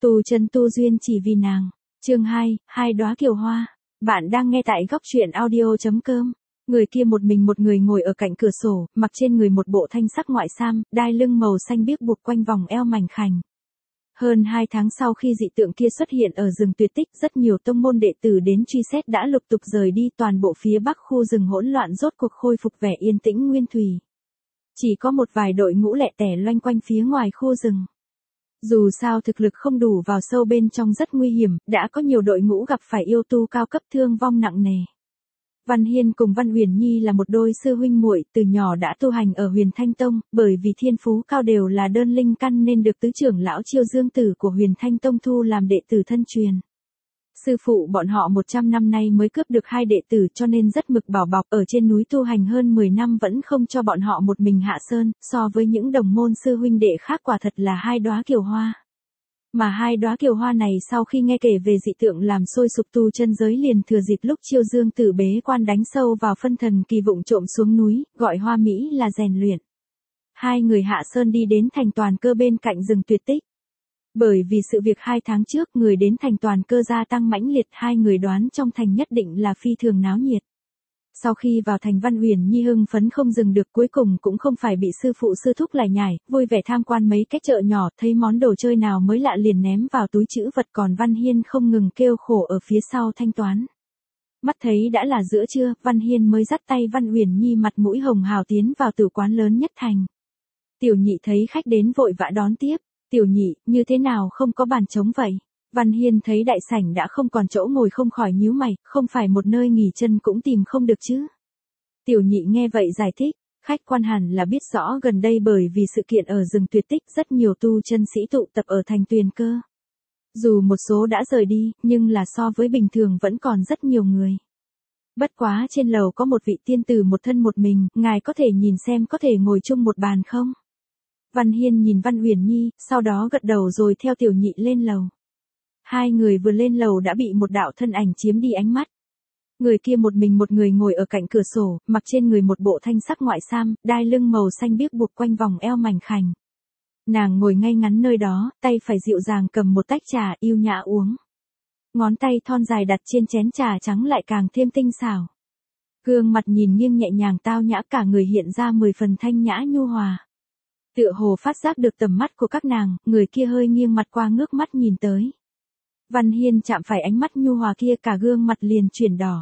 Tu chân tu duyên chỉ vì nàng. Chương 2, hai đóa kiều hoa. Bạn đang nghe tại góc truyện audio.com. Người kia một mình một người ngồi ở cạnh cửa sổ, mặc trên người một bộ thanh sắc ngoại sam, đai lưng màu xanh biếc buộc quanh vòng eo mảnh khảnh. Hơn 2 tháng sau khi dị tượng kia xuất hiện ở rừng tuyệt tích, rất nhiều tông môn đệ tử đến truy xét đã lục tục rời đi, toàn bộ phía bắc khu rừng hỗn loạn rốt cuộc khôi phục vẻ yên tĩnh nguyên thủy. Chỉ có một vài đội ngũ lẻ tẻ loanh quanh phía ngoài khu rừng. Dù sao thực lực không đủ vào sâu bên trong rất nguy hiểm, đã có nhiều đội ngũ gặp phải yêu tu cao cấp thương vong nặng nề. Văn Hiên cùng Văn Uyển Nhi là một đôi sư huynh muội, từ nhỏ đã tu hành ở Huyền Thanh Tông, bởi vì thiên phú cao đều là đơn linh căn nên được tứ trưởng lão Chiêu Dương Tử của Huyền Thanh Tông thu làm đệ tử thân truyền. Sư phụ bọn họ 100 năm nay mới cướp được 2 đệ tử cho nên rất mực bảo bọc, ở trên núi tu hành hơn 10 năm vẫn không cho bọn họ một mình hạ sơn, so với những đồng môn sư huynh đệ khác quả thật là hai đóa kiều hoa. Mà hai đóa kiều hoa này sau khi nghe kể về dị tượng làm sôi sục tu chân giới liền thừa dịp lúc Chiêu Dương Tử bế quan đánh sâu vào phân thần kỳ vụng trộm xuống núi, gọi Hoa Mỹ là rèn luyện. Hai người hạ sơn đi đến thành Toàn Cơ bên cạnh rừng tuyệt tích. Bởi vì sự việc 2 tháng trước người đến thành Toàn Cơ gia tăng mãnh liệt, hai người đoán trong thành nhất định là phi thường náo nhiệt. Sau khi vào thành, Văn Uyển Nhi hưng phấn không dừng được, cuối cùng cũng không phải bị sư phụ sư thúc lải nhải, vui vẻ tham quan mấy cái chợ nhỏ, thấy món đồ chơi nào mới lạ liền ném vào túi trữ vật, còn Văn Hiên không ngừng kêu khổ ở phía sau thanh toán. Mắt thấy đã là giữa trưa, Văn Hiên mới dắt tay Văn Uyển Nhi mặt mũi hồng hào tiến vào tử quán lớn nhất thành. Tiểu Nhị thấy khách đến vội vã đón tiếp. Tiểu Nhị, như thế nào không có bàn trống vậy? Văn Hiên thấy đại sảnh đã không còn chỗ ngồi không khỏi nhíu mày, không phải một nơi nghỉ chân cũng tìm không được chứ. Tiểu Nhị nghe vậy giải thích, khách quan hẳn là biết rõ gần đây bởi vì sự kiện ở rừng tuyệt tích rất nhiều tu chân sĩ tụ tập ở thành Tuyền Cơ. Dù một số đã rời đi, nhưng là so với bình thường vẫn còn rất nhiều người. Bất quá trên lầu có một vị tiên tử một thân một mình, ngài có thể nhìn xem có thể ngồi chung một bàn không? Văn Hiên nhìn Văn Uyển Nhi, sau đó gật đầu rồi theo Tiểu Nhị lên lầu. Hai người vừa lên lầu đã bị một đạo thân ảnh chiếm đi ánh mắt. Người kia một mình một người ngồi ở cạnh cửa sổ, mặc trên người một bộ thanh sắc ngoại sam, đai lưng màu xanh biếc buộc quanh vòng eo mảnh khảnh. Nàng ngồi ngay ngắn nơi đó, tay phải dịu dàng cầm một tách trà yêu nhã uống. Ngón tay thon dài đặt trên chén trà trắng lại càng thêm tinh xảo. Gương mặt nhìn nghiêng nhẹ nhàng tao nhã, cả người hiện ra 10 phần thanh nhã nhu hòa. Tựa hồ phát giác được tầm mắt của các nàng, người kia hơi nghiêng mặt qua ngước mắt nhìn tới. Văn Hiên chạm phải ánh mắt nhu hòa kia, cả gương mặt liền chuyển đỏ.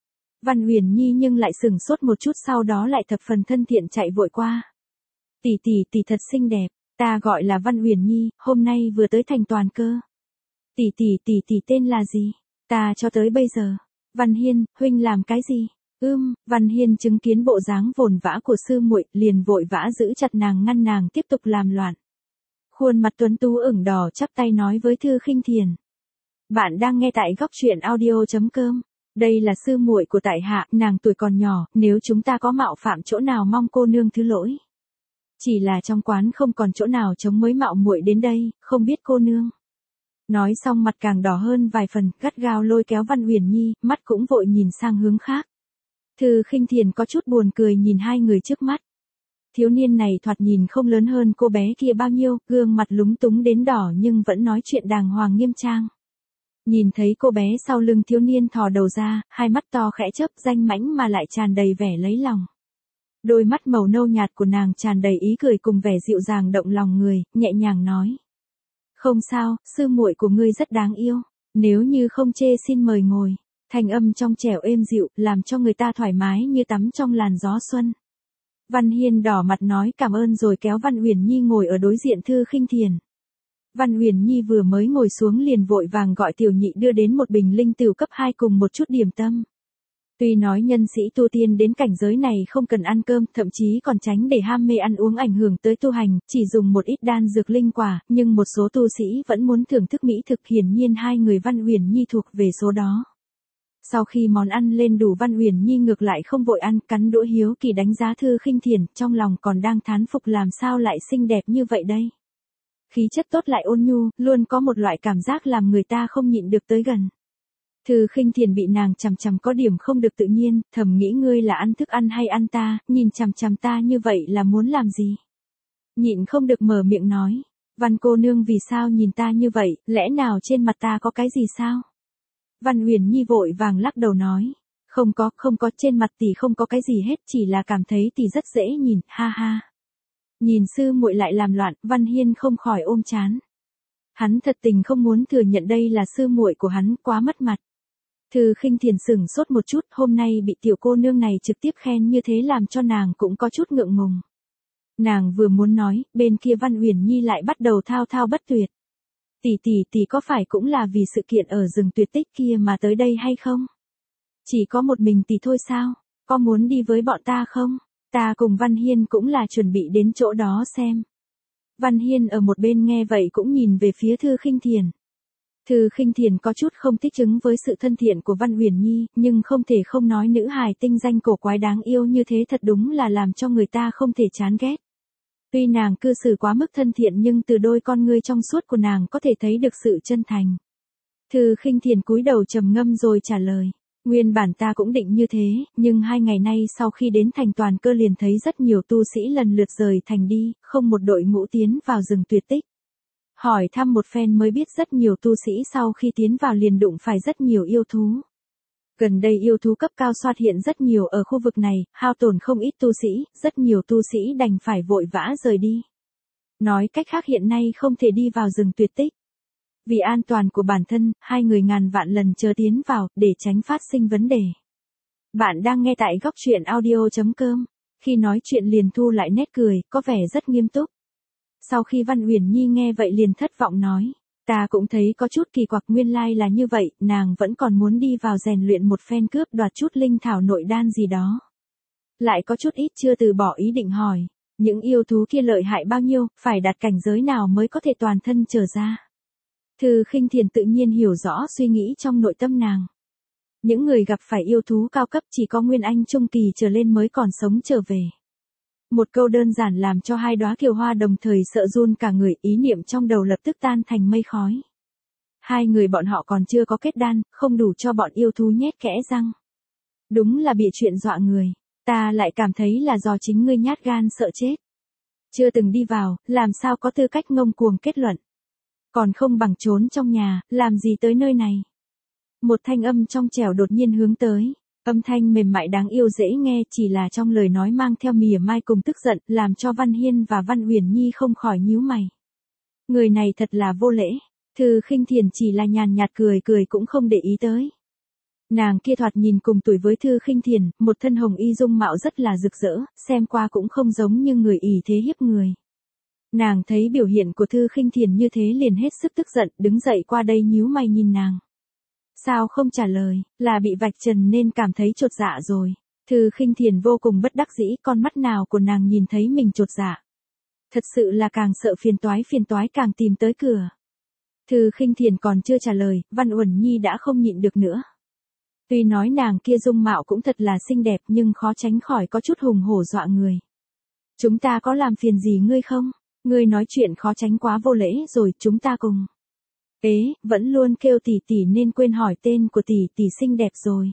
Văn Uyển Nhi nhưng lại sừng sốt một chút, sau đó lại thập phần thân thiện chạy vội qua. Tỷ tỷ thật xinh đẹp, ta gọi là Văn Uyển Nhi, hôm nay vừa tới thành Toàn Cơ. Tỷ tỷ tên là gì? Ta cho tới bây giờ. Văn Hiên, huynh làm cái gì? Văn Hiên chứng kiến bộ dáng vồn vã của sư muội, liền vội vã giữ chặt nàng ngăn nàng tiếp tục làm loạn. Khuôn mặt tuấn tú ửng đỏ chắp tay nói với Thư Khinh Thiền. Bạn đang nghe tại góc truyện audio.com. Đây là sư muội của tại hạ, nàng tuổi còn nhỏ, nếu chúng ta có mạo phạm chỗ nào mong cô nương thứ lỗi. Chỉ là trong quán không còn chỗ nào trống mới mạo muội đến đây, không biết cô nương. Nói xong mặt càng đỏ hơn vài phần, gắt gao lôi kéo Văn Uyển Nhi, mắt cũng vội nhìn sang hướng khác. Thư Khinh Thiền có chút buồn cười nhìn hai người trước mắt. Thiếu niên này thoạt nhìn không lớn hơn cô bé kia bao nhiêu, gương mặt lúng túng đến đỏ nhưng vẫn nói chuyện đàng hoàng nghiêm trang. Nhìn thấy cô bé sau lưng thiếu niên thò đầu ra, hai mắt to khẽ chớp, danh mãnh mà lại tràn đầy vẻ lấy lòng. Đôi mắt màu nâu nhạt của nàng tràn đầy ý cười cùng vẻ dịu dàng động lòng người, nhẹ nhàng nói. Không sao, sư muội của ngươi rất đáng yêu, nếu như không chê xin mời ngồi. Thanh âm trong trẻo êm dịu, làm cho người ta thoải mái như tắm trong làn gió xuân. Văn Hiên đỏ mặt nói cảm ơn rồi kéo Văn Uyển Nhi ngồi ở đối diện Thư Khinh Thiền. Văn Uyển Nhi vừa mới ngồi xuống liền vội vàng gọi Tiểu Nhị đưa đến một bình linh tửu cấp 2 cùng một chút điểm tâm. Tuy nói nhân sĩ tu tiên đến cảnh giới này không cần ăn cơm, thậm chí còn tránh để ham mê ăn uống ảnh hưởng tới tu hành, chỉ dùng một ít đan dược linh quả, nhưng một số tu sĩ vẫn muốn thưởng thức mỹ thực, hiển nhiên hai người Văn Uyển Nhi thuộc về số đó. Sau khi món ăn lên đủ, Văn Uyển Nhi ngược lại không vội ăn, cắn đũa hiếu kỳ đánh giá Thư Khinh Thiền, trong lòng còn đang thán phục làm sao lại xinh đẹp như vậy đây. Khí chất tốt lại ôn nhu, luôn có một loại cảm giác làm người ta không nhịn được tới gần. Thư Khinh Thiền bị nàng chằm chằm có điểm không được tự nhiên, thầm nghĩ ngươi là ăn thức ăn hay ăn ta, nhìn chằm chằm ta như vậy là muốn làm gì. Nhịn không được mở miệng nói, Văn cô nương vì sao nhìn ta như vậy, lẽ nào trên mặt ta có cái gì sao? Văn Uyển Nhi vội vàng lắc đầu nói. Không có, trên mặt tỷ không có cái gì hết, chỉ là cảm thấy tỷ rất dễ nhìn, ha ha. Nhìn sư muội lại làm loạn, Văn Hiên không khỏi ôm chán. Hắn thật tình không muốn thừa nhận đây là sư muội của hắn, quá mất mặt. Thư Khinh Thiền sửng sốt một chút, hôm nay bị tiểu cô nương này trực tiếp khen như thế làm cho nàng cũng có chút ngượng ngùng. Nàng vừa muốn nói, bên kia Văn Uyển Nhi lại bắt đầu thao thao bất tuyệt. Tỷ có phải cũng là vì sự kiện ở rừng tuyệt tích kia mà tới đây hay không? Chỉ có một mình tỷ thôi sao? Có muốn đi với bọn ta không? Ta cùng Văn Hiên cũng là chuẩn bị đến chỗ đó xem. Văn Hiên ở một bên nghe vậy cũng nhìn về phía Thư Khinh Thiền. Thư Khinh Thiền có chút không thích ứng với sự thân thiện của Văn Uyển Nhi, nhưng không thể không nói nữ hài tinh danh cổ quái đáng yêu như thế thật đúng là làm cho người ta không thể chán ghét. Tuy nàng cư xử quá mức thân thiện nhưng từ đôi con ngươi trong suốt của nàng có thể thấy được sự chân thành. Thư Khinh Thiền cúi đầu trầm ngâm rồi trả lời. Nguyên bản ta cũng định như thế, nhưng 2 ngày nay sau khi đến thành Toàn Cơ liền thấy rất nhiều tu sĩ lần lượt rời thành đi, không một đội ngũ tiến vào rừng tuyệt tích. Hỏi thăm một phen mới biết rất nhiều tu sĩ sau khi tiến vào liền đụng phải rất nhiều yêu thú. Gần đây yêu thú cấp cao xuất hiện rất nhiều ở khu vực này, hao tổn không ít tu sĩ, rất nhiều tu sĩ đành phải vội vã rời đi. Nói cách khác hiện nay không thể đi vào rừng tuyệt tích. Vì an toàn của bản thân, 2 người ngàn vạn lần chờ tiến vào, để tránh phát sinh vấn đề. Bạn đang nghe tại góc truyện audio.com. Khi nói chuyện liền thu lại nét cười, có vẻ rất nghiêm túc. Sau khi Văn Uyển Nhi nghe vậy liền thất vọng nói. Ta cũng thấy có chút kỳ quặc, nguyên lai là như vậy, nàng vẫn còn muốn đi vào rèn luyện một phen cướp đoạt chút linh thảo nội đan gì đó. Lại có chút ít chưa từ bỏ ý định hỏi. Những yêu thú kia lợi hại bao nhiêu, phải đạt cảnh giới nào mới có thể toàn thân trở ra. Thư Khinh Thiền tự nhiên hiểu rõ suy nghĩ trong nội tâm nàng. Những người gặp phải yêu thú cao cấp chỉ có Nguyên Anh trung kỳ trở lên mới còn sống trở về. Một câu đơn giản làm cho 2 đóa kiều hoa đồng thời sợ run cả người, ý niệm trong đầu lập tức tan thành mây khói. 2 người bọn họ còn chưa có kết đan, không đủ cho bọn yêu thú nhét kẽ răng. Đúng là bị chuyện dọa người, ta lại cảm thấy là do chính ngươi nhát gan sợ chết. Chưa từng đi vào, làm sao có tư cách ngông cuồng kết luận. Còn không bằng trốn trong nhà, làm gì tới nơi này. Một thanh âm trong trẻo đột nhiên hướng tới. Âm thanh mềm mại đáng yêu dễ nghe, chỉ là trong lời nói mang theo mỉa mai cùng tức giận, làm cho Văn Hiên và Văn Uyển Nhi không khỏi nhíu mày. Người này thật là vô lễ. Thư Khinh Thiền chỉ là nhàn nhạt cười cũng không để ý tới. Nàng kia thoạt nhìn cùng tuổi với Thư Khinh Thiền, một thân hồng y dung mạo rất là rực rỡ, xem qua cũng không giống như người ỷ thế hiếp người. Nàng thấy biểu hiện của Thư Khinh Thiền như thế liền hết sức tức giận, đứng dậy qua đây nhíu mày nhìn nàng. Sao không trả lời, là bị vạch trần nên cảm thấy chột dạ rồi. Thư Khinh Thiền vô cùng bất đắc dĩ, con mắt nào của nàng nhìn thấy mình chột dạ. Thật sự là càng sợ phiền toái càng tìm tới cửa. Thư Khinh Thiền còn chưa trả lời, Văn Uyển Nhi đã không nhịn được nữa. Tuy nói nàng kia dung mạo cũng thật là xinh đẹp nhưng khó tránh khỏi có chút hùng hổ dọa người. Chúng ta có làm phiền gì ngươi không? Ngươi nói chuyện khó tránh quá vô lễ rồi, chúng ta cùng. Vẫn luôn kêu tỷ nên quên hỏi tên của tỷ xinh đẹp rồi.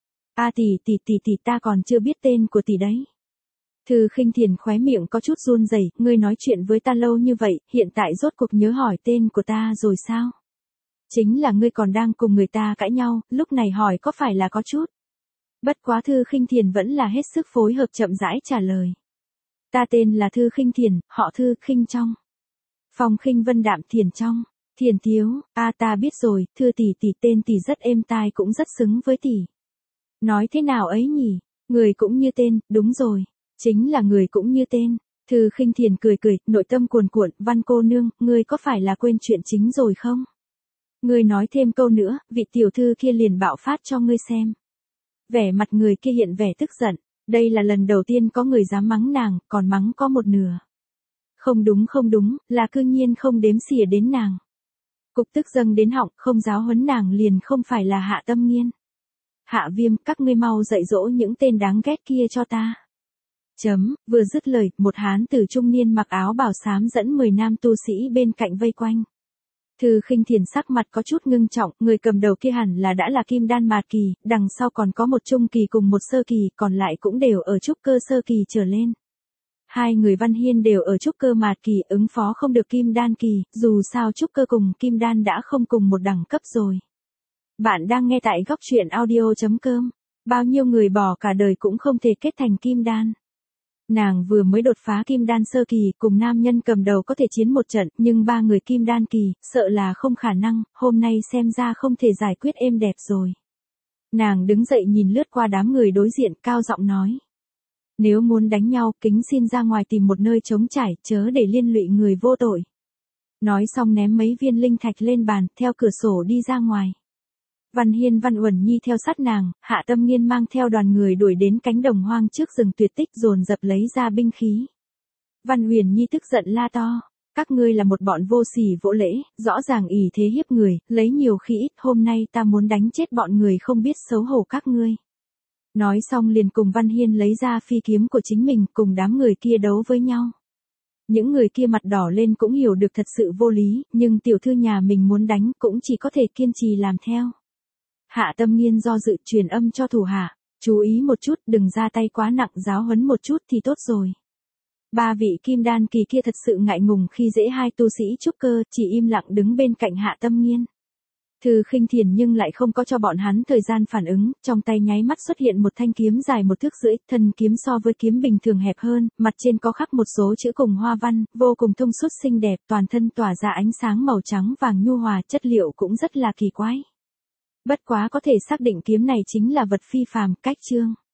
Tỷ ta còn chưa biết tên của tỷ đấy. Thư Khinh Thiền khóe miệng có chút run rẩy, ngươi nói chuyện với ta lâu như vậy, hiện tại rốt cuộc nhớ hỏi tên của ta rồi sao? Chính là ngươi còn đang cùng người ta cãi nhau, lúc này hỏi có phải là có chút. Bất quá Thư Khinh Thiền vẫn là hết sức phối hợp chậm rãi trả lời. Ta tên là Thư Khinh Thiền, họ Thư, Khinh trong. Phong khinh vân đạm Thiền trong. Thiền thiếu, ta biết rồi, Thư tỷ tên tỷ rất êm tai cũng rất xứng với tỷ. Nói thế nào ấy nhỉ, người cũng như tên, đúng rồi, chính là người cũng như tên. Thư Khinh Thiền cười, nội tâm cuồn cuộn, Văn cô nương, ngươi có phải là quên chuyện chính rồi không? Ngươi nói thêm câu nữa, vị tiểu thư kia liền bạo phát cho ngươi xem. Vẻ mặt người kia hiện vẻ tức giận, đây là lần đầu tiên có người dám mắng nàng, còn mắng có một nửa. Không đúng, là cư nhiên không đếm xỉa đến nàng. Cục tức dâng đến họng, không giáo huấn nàng liền không phải là Hạ Tâm Nghiên. Hạ Viêm, các ngươi mau dạy dỗ những tên đáng ghét kia cho ta. Vừa dứt lời, một hán tử trung niên mặc áo bào xám dẫn 10 nam tu sĩ bên cạnh vây quanh. Thư Khinh Thiền sắc mặt có chút ngưng trọng, người cầm đầu kia hẳn là đã là kim đan mạt kỳ, đằng sau còn có một trung kỳ cùng một sơ kỳ, còn lại cũng đều ở trúc cơ sơ kỳ trở lên. Hai người Văn Hiên đều ở trúc cơ mạt kỳ, ứng phó không được kim đan kỳ, dù sao trúc cơ cùng kim đan đã không cùng một đẳng cấp rồi. Bạn đang nghe tại góc truyện audio.com. Bao nhiêu người bỏ cả đời cũng không thể kết thành kim đan. Nàng vừa mới đột phá kim đan sơ kỳ, cùng nam nhân cầm đầu có thể chiến một trận, nhưng ba người kim đan kỳ, sợ là không khả năng, hôm nay xem ra không thể giải quyết êm đẹp rồi. Nàng đứng dậy nhìn lướt qua đám người đối diện, cao giọng nói. Nếu muốn đánh nhau, kính xin ra ngoài tìm một nơi trống trải, chớ để liên lụy người vô tội. Nói xong ném mấy viên linh thạch lên bàn, theo cửa sổ đi ra ngoài. Văn Hiên Văn Uẩn Nhi theo sát nàng, Hạ Tâm Nghiên mang theo đoàn người đuổi đến cánh đồng hoang trước rừng tuyệt tích dồn dập lấy ra binh khí. Văn Huyền Nhi tức giận la to, các ngươi là một bọn vô sỉ vỗ lễ, rõ ràng ỷ thế hiếp người, lấy nhiều khi ít, hôm nay ta muốn đánh chết bọn người không biết xấu hổ các ngươi. Nói xong liền cùng Văn Hiên lấy ra phi kiếm của chính mình, cùng đám người kia đấu với nhau. Những người kia mặt đỏ lên cũng hiểu được thật sự vô lý, nhưng tiểu thư nhà mình muốn đánh cũng chỉ có thể kiên trì làm theo. Hạ Tâm Nghiên do dự truyền âm cho thủ hạ, chú ý một chút, đừng ra tay quá nặng, giáo huấn một chút thì tốt rồi. Ba vị kim đan kỳ kia thật sự ngại ngùng khi dễ hai tu sĩ trúc cơ, chỉ im lặng đứng bên cạnh Hạ Tâm Nghiên. Thư Khinh Thiền nhưng lại không có cho bọn hắn thời gian phản ứng, trong tay nháy mắt xuất hiện một thanh kiếm dài 1,5 thước, thân kiếm so với kiếm bình thường hẹp hơn, mặt trên có khắc một số chữ cùng hoa văn, vô cùng thông suốt xinh đẹp, toàn thân tỏa ra ánh sáng màu trắng vàng nhu hòa, chất liệu cũng rất là kỳ quái. Bất quá có thể xác định kiếm này chính là vật phi phàm, cách chương.